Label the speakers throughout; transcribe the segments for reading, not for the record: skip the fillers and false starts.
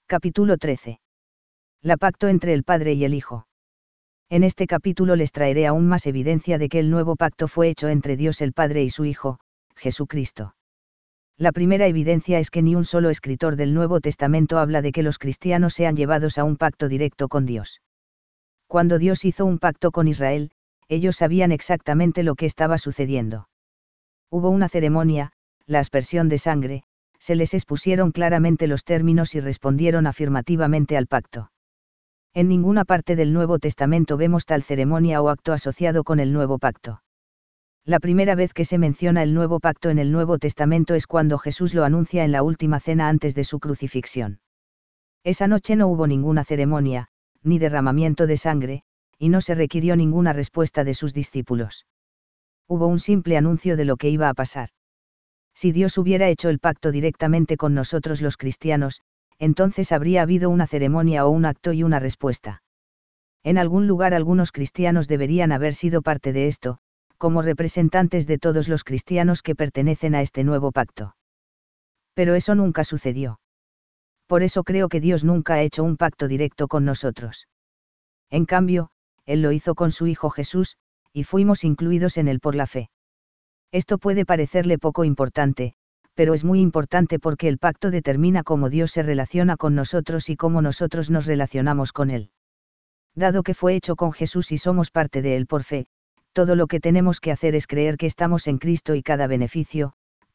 Speaker 1: Capítulo 13. La pacto entre el Padre y el Hijo. En este capítulo les traeré aún más evidencia de que el nuevo pacto fue hecho entre Dios el Padre y su Hijo, Jesucristo. La primera evidencia es que ni un solo escritor del Nuevo Testamento habla de que los cristianos sean llevados a un pacto directo con Dios. Cuando Dios hizo un pacto con Israel, ellos sabían exactamente lo que estaba sucediendo. Hubo una ceremonia, la aspersión de sangre, se les expusieron claramente los términos y respondieron afirmativamente al pacto. En ninguna parte del Nuevo Testamento vemos tal ceremonia o acto asociado con el nuevo pacto. La primera vez que se menciona el nuevo pacto en el Nuevo Testamento es cuando Jesús lo anuncia en la última cena antes de su crucifixión. Esa noche no hubo ninguna ceremonia, ni derramamiento de sangre, y no se requirió ninguna respuesta de sus discípulos. Hubo un simple anuncio de lo que iba a pasar. Si Dios hubiera hecho el pacto directamente con nosotros los cristianos, entonces habría habido una ceremonia o un acto y una respuesta. En algún lugar algunos cristianos deberían haber sido parte de esto, como representantes de todos los cristianos que pertenecen a este nuevo pacto. Pero eso nunca sucedió. Por eso creo que Dios nunca ha hecho un pacto directo con nosotros. En cambio, Él lo hizo con su Hijo Jesús, y fuimos incluidos en Él por la fe. Esto puede parecerle poco importante, pero es muy importante porque el pacto determina cómo Dios se relaciona con nosotros y cómo nosotros nos relacionamos con Él. Dado que fue hecho con Jesús y somos parte de Él por fe, todo lo que tenemos que hacer es creer que estamos en Cristo y cada beneficio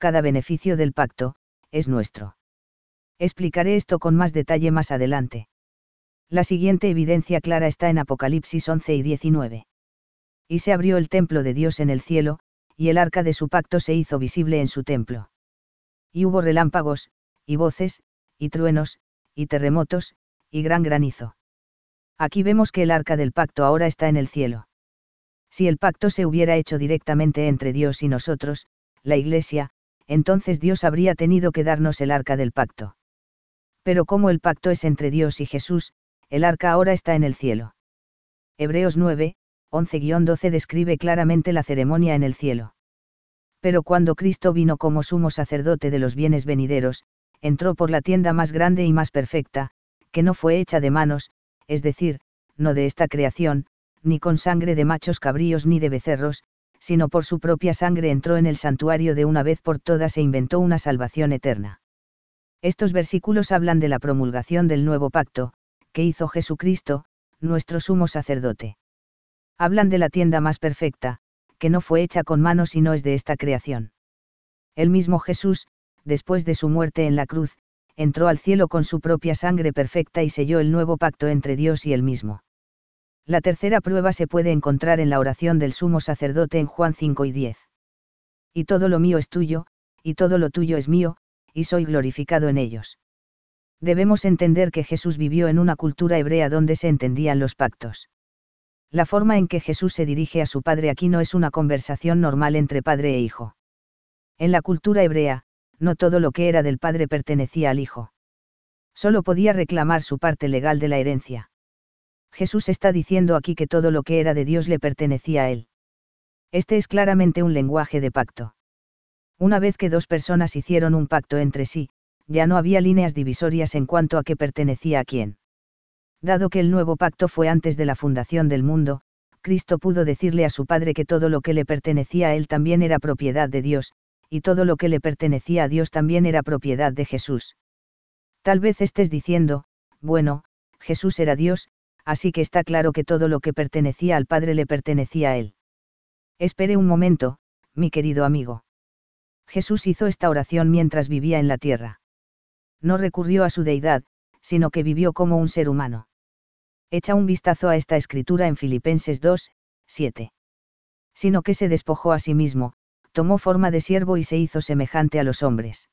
Speaker 1: del pacto, es nuestro. Explicaré esto con más detalle más adelante. La siguiente evidencia clara está en Apocalipsis 11 y 19. Y se abrió el templo de Dios en el cielo, y el arca de su pacto se hizo visible en su templo. Y hubo relámpagos, y voces, y truenos, y terremotos, y gran granizo. Aquí vemos que el arca del pacto ahora está en el cielo. Si el pacto se hubiera hecho directamente entre Dios y nosotros, la Iglesia, entonces Dios habría tenido que darnos el arca del pacto. Pero como el pacto es entre Dios y Jesús, el arca ahora está en el cielo. Hebreos 9, 11-12 describe claramente la ceremonia en el cielo. Pero cuando Cristo vino como sumo sacerdote de los bienes venideros, entró por la tienda más grande y más perfecta, que no fue hecha de manos, es decir, no de esta creación, ni con sangre de machos cabríos ni de becerros, sino por su propia sangre entró en el santuario de una vez por todas e inventó una salvación eterna. Estos versículos hablan de la promulgación del nuevo pacto, que hizo Jesucristo, nuestro sumo sacerdote. Hablan de la tienda más perfecta, que no fue hecha con manos y no es de esta creación. El mismo Jesús, después de su muerte en la cruz, entró al cielo con su propia sangre perfecta y selló el nuevo pacto entre Dios y él mismo. La tercera prueba se puede encontrar en la oración del sumo sacerdote en Juan 5 y 10. Y todo lo mío es tuyo, y todo lo tuyo es mío, y soy glorificado en ellos. Debemos entender que Jesús vivió en una cultura hebrea donde se entendían los pactos. La forma en que Jesús se dirige a su Padre aquí no es una conversación normal entre padre e hijo. En la cultura hebrea, no todo lo que era del Padre pertenecía al Hijo. Solo podía reclamar su parte legal de la herencia. Jesús está diciendo aquí que todo lo que era de Dios le pertenecía a Él. Este es claramente un lenguaje de pacto. Una vez que dos personas hicieron un pacto entre sí, ya no había líneas divisorias en cuanto a qué pertenecía a quién. Dado que el nuevo pacto fue antes de la fundación del mundo, Cristo pudo decirle a su Padre que todo lo que le pertenecía a Él también era propiedad de Dios, y todo lo que le pertenecía a Dios también era propiedad de Jesús. Tal vez estés diciendo, bueno, Jesús era Dios, así que está claro que todo lo que pertenecía al Padre le pertenecía a Él. Espere un momento, mi querido amigo. Jesús hizo esta oración mientras vivía en la tierra. No recurrió a su deidad, sino que vivió como un ser humano. Echa un vistazo a esta escritura en Filipenses 2, 7. Sino que se despojó a sí mismo, tomó forma de siervo y se hizo semejante a los hombres.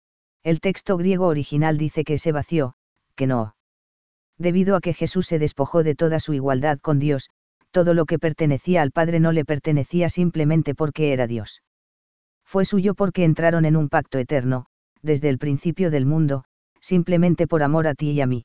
Speaker 1: El texto griego original dice que se vació, que no. Debido a que Jesús se despojó de toda su igualdad con Dios, todo lo que pertenecía al Padre no le pertenecía simplemente porque era Dios. Fue suyo porque entraron en un pacto eterno, desde el principio del mundo, simplemente por amor a ti y a mí.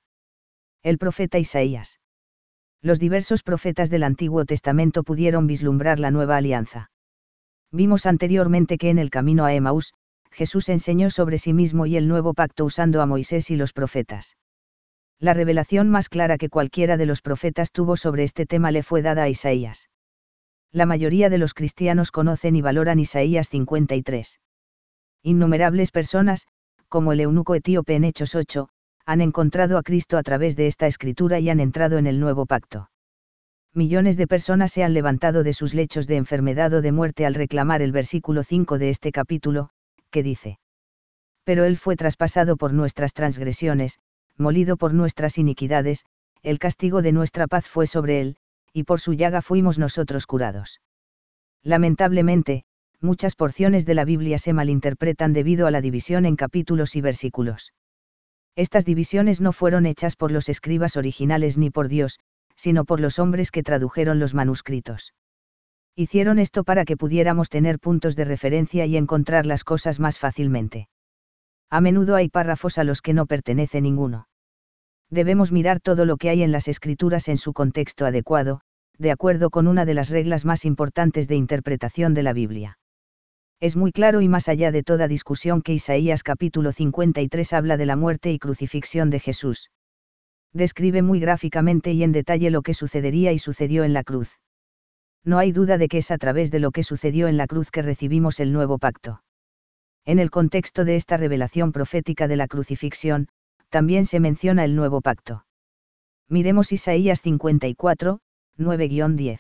Speaker 1: El profeta Isaías. Los diversos profetas del Antiguo Testamento pudieron vislumbrar la nueva alianza. Vimos anteriormente que en el camino a Emaús, Jesús enseñó sobre sí mismo y el nuevo pacto usando a Moisés y los profetas. La revelación más clara que cualquiera de los profetas tuvo sobre este tema le fue dada a Isaías. La mayoría de los cristianos conocen y valoran Isaías 53. Innumerables personas, como el eunuco etíope en Hechos 8, han encontrado a Cristo a través de esta escritura y han entrado en el nuevo pacto. Millones de personas se han levantado de sus lechos de enfermedad o de muerte al reclamar el versículo 5 de este capítulo, que dice: Pero él fue traspasado por nuestras transgresiones, molido por nuestras iniquidades, el castigo de nuestra paz fue sobre él, y por su llaga fuimos nosotros curados. Lamentablemente, muchas porciones de la Biblia se malinterpretan debido a la división en capítulos y versículos. Estas divisiones no fueron hechas por los escribas originales ni por Dios, sino por los hombres que tradujeron los manuscritos. Hicieron esto para que pudiéramos tener puntos de referencia y encontrar las cosas más fácilmente. A menudo hay párrafos a los que no pertenece ninguno. Debemos mirar todo lo que hay en las escrituras en su contexto adecuado, de acuerdo con una de las reglas más importantes de interpretación de la Biblia. Es muy claro y más allá de toda discusión que Isaías capítulo 53 habla de la muerte y crucifixión de Jesús. Describe muy gráficamente y en detalle lo que sucedería y sucedió en la cruz. No hay duda de que es a través de lo que sucedió en la cruz que recibimos el nuevo pacto. En el contexto de esta revelación profética de la crucifixión, también se menciona el nuevo pacto. Miremos Isaías 54, 9-10.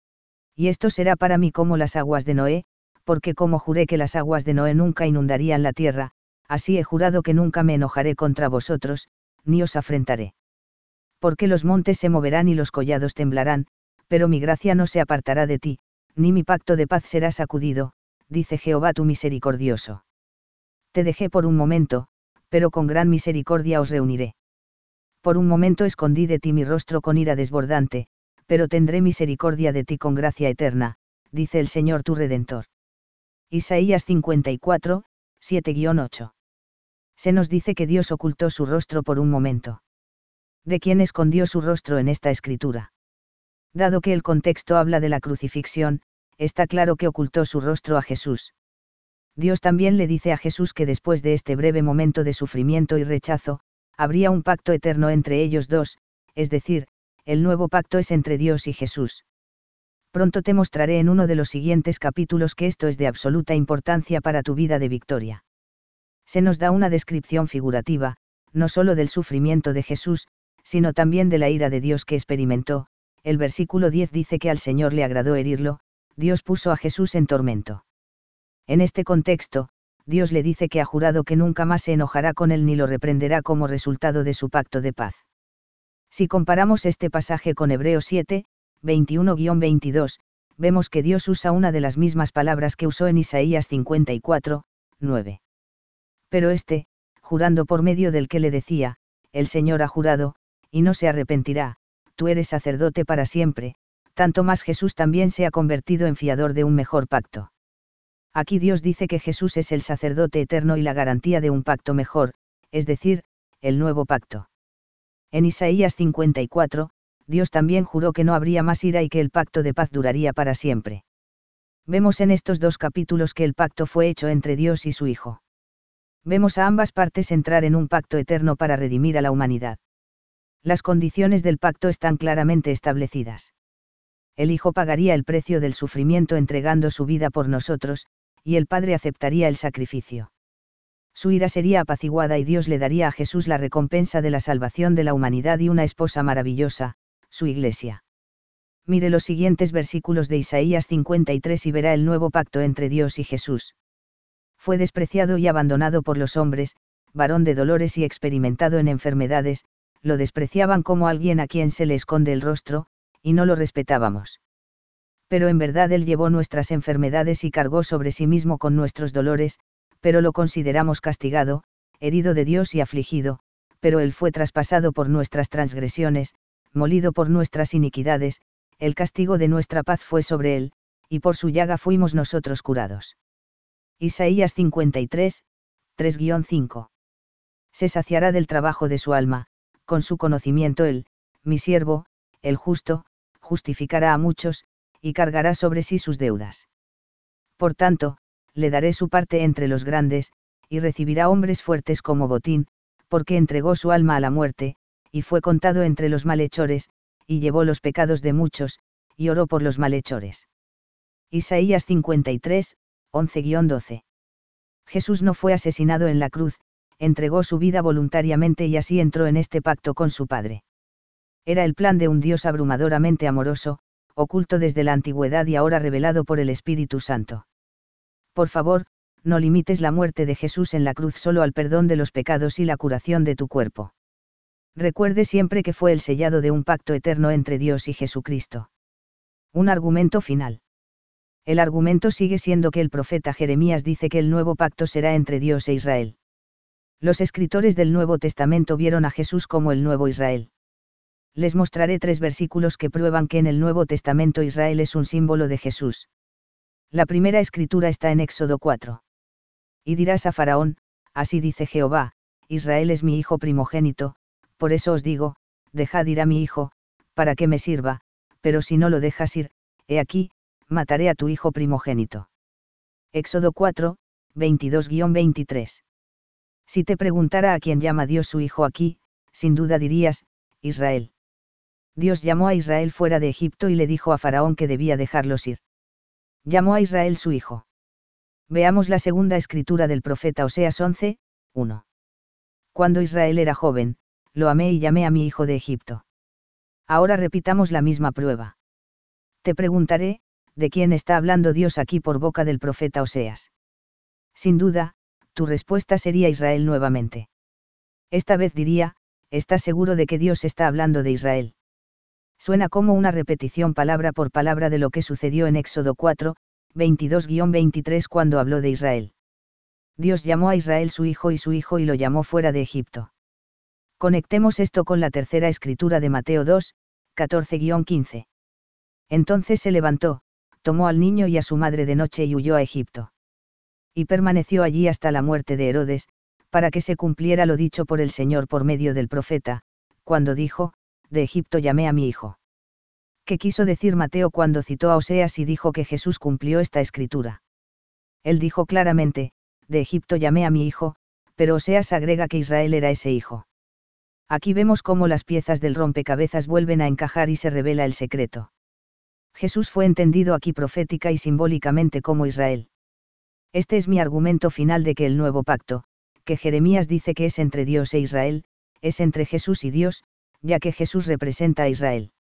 Speaker 1: Y esto será para mí como las aguas de Noé, porque como juré que las aguas de Noé nunca inundarían la tierra, así he jurado que nunca me enojaré contra vosotros, ni os afrentaré. Porque los montes se moverán y los collados temblarán, pero mi gracia no se apartará de ti, ni mi pacto de paz será sacudido, dice Jehová tu misericordioso. Te dejé por un momento, pero con gran misericordia os reuniré. Por un momento escondí de ti mi rostro con ira desbordante, pero tendré misericordia de ti con gracia eterna, dice el Señor tu Redentor. Isaías 54, 7-8. Se nos dice que Dios ocultó su rostro por un momento. ¿De quién escondió su rostro en esta escritura? Dado que el contexto habla de la crucifixión, está claro que ocultó su rostro a Jesús. Dios también le dice a Jesús que después de este breve momento de sufrimiento y rechazo, habría un pacto eterno entre ellos dos, es decir, el nuevo pacto es entre Dios y Jesús. Pronto te mostraré en uno de los siguientes capítulos que esto es de absoluta importancia para tu vida de victoria. Se nos da una descripción figurativa, no solo del sufrimiento de Jesús, sino también de la ira de Dios que experimentó. El versículo 10 dice que al Señor le agradó herirlo, Dios puso a Jesús en tormento. En este contexto, Dios le dice que ha jurado que nunca más se enojará con él ni lo reprenderá como resultado de su pacto de paz. Si comparamos este pasaje con Hebreos 7, 21-22, vemos que Dios usa una de las mismas palabras que usó en Isaías 54, 9. Pero jurando por medio del que le decía, el Señor ha jurado, y no se arrepentirá, tú eres sacerdote para siempre, tanto más Jesús también se ha convertido en fiador de un mejor pacto. Aquí Dios dice que Jesús es el sacerdote eterno y la garantía de un pacto mejor, es decir, el nuevo pacto. En Isaías 54, Dios también juró que no habría más ira y que el pacto de paz duraría para siempre. Vemos en estos dos capítulos que el pacto fue hecho entre Dios y su Hijo. Vemos a ambas partes entrar en un pacto eterno para redimir a la humanidad. Las condiciones del pacto están claramente establecidas. El Hijo pagaría el precio del sufrimiento entregando su vida por nosotros, y el Padre aceptaría el sacrificio. Su ira sería apaciguada y Dios le daría a Jesús la recompensa de la salvación de la humanidad y una esposa maravillosa, su Iglesia. Mire los siguientes versículos de Isaías 53 y verá el nuevo pacto entre Dios y Jesús. Fue despreciado y abandonado por los hombres, varón de dolores y experimentado en enfermedades, lo despreciaban como alguien a quien se le esconde el rostro, y no lo respetábamos. Pero en verdad Él llevó nuestras enfermedades y cargó sobre sí mismo con nuestros dolores, pero lo consideramos castigado, herido de Dios y afligido, pero Él fue traspasado por nuestras transgresiones, molido por nuestras iniquidades, el castigo de nuestra paz fue sobre Él, y por su llaga fuimos nosotros curados. Isaías 53, 3-5. Se saciará del trabajo de su alma, con su conocimiento Él, mi siervo, el justo, justificará a muchos, y cargará sobre sí sus deudas. Por tanto, le daré su parte entre los grandes, y recibirá hombres fuertes como botín, porque entregó su alma a la muerte, y fue contado entre los malhechores, y llevó los pecados de muchos, y oró por los malhechores. Isaías 53, 11-12. Jesús no fue asesinado en la cruz, entregó su vida voluntariamente y así entró en este pacto con su Padre. Era el plan de un Dios abrumadoramente amoroso, oculto desde la antigüedad y ahora revelado por el Espíritu Santo. Por favor, no limites la muerte de Jesús en la cruz solo al perdón de los pecados y la curación de tu cuerpo. Recuerde siempre que fue el sellado de un pacto eterno entre Dios y Jesucristo. Un argumento final. El argumento sigue siendo que el profeta Jeremías dice que el nuevo pacto será entre Dios e Israel. Los escritores del Nuevo Testamento vieron a Jesús como el nuevo Israel. Les mostraré 3 versículos que prueban que en el Nuevo Testamento Israel es un símbolo de Jesús. La primera escritura está en Éxodo 4. Y dirás a Faraón, así dice Jehová, Israel es mi hijo primogénito, por eso os digo, dejad ir a mi hijo, para que me sirva, pero si no lo dejas ir, he aquí, mataré a tu hijo primogénito. Éxodo 4, 22-23. Si te preguntara a quién llama Dios su hijo aquí, sin duda dirías, Israel. Dios llamó a Israel fuera de Egipto y le dijo a Faraón que debía dejarlos ir. Llamó a Israel su hijo. Veamos la segunda escritura del profeta Oseas 11, 1. Cuando Israel era joven, lo amé y llamé a mi hijo de Egipto. Ahora repitamos la misma prueba. Te preguntaré, ¿de quién está hablando Dios aquí por boca del profeta Oseas? Sin duda, tu respuesta sería Israel nuevamente. Esta vez diría, ¿estás seguro de que Dios está hablando de Israel? Suena como una repetición palabra por palabra de lo que sucedió en Éxodo 4, 22-23 cuando habló de Israel. Dios llamó a Israel su hijo y lo llamó fuera de Egipto. Conectemos esto con la tercera escritura de Mateo 2, 14-15. Entonces se levantó, tomó al niño y a su madre de noche y huyó a Egipto. Y permaneció allí hasta la muerte de Herodes, para que se cumpliera lo dicho por el Señor por medio del profeta, cuando dijo, de Egipto llamé a mi hijo. ¿Qué quiso decir Mateo cuando citó a Oseas y dijo que Jesús cumplió esta escritura? Él dijo claramente, de Egipto llamé a mi hijo, pero Oseas agrega que Israel era ese hijo. Aquí vemos cómo las piezas del rompecabezas vuelven a encajar y se revela el secreto. Jesús fue entendido aquí profética y simbólicamente como Israel. Este es mi argumento final de que el nuevo pacto, que Jeremías dice que es entre Dios e Israel, es entre Jesús y Dios, ya que Jesús representa a Israel.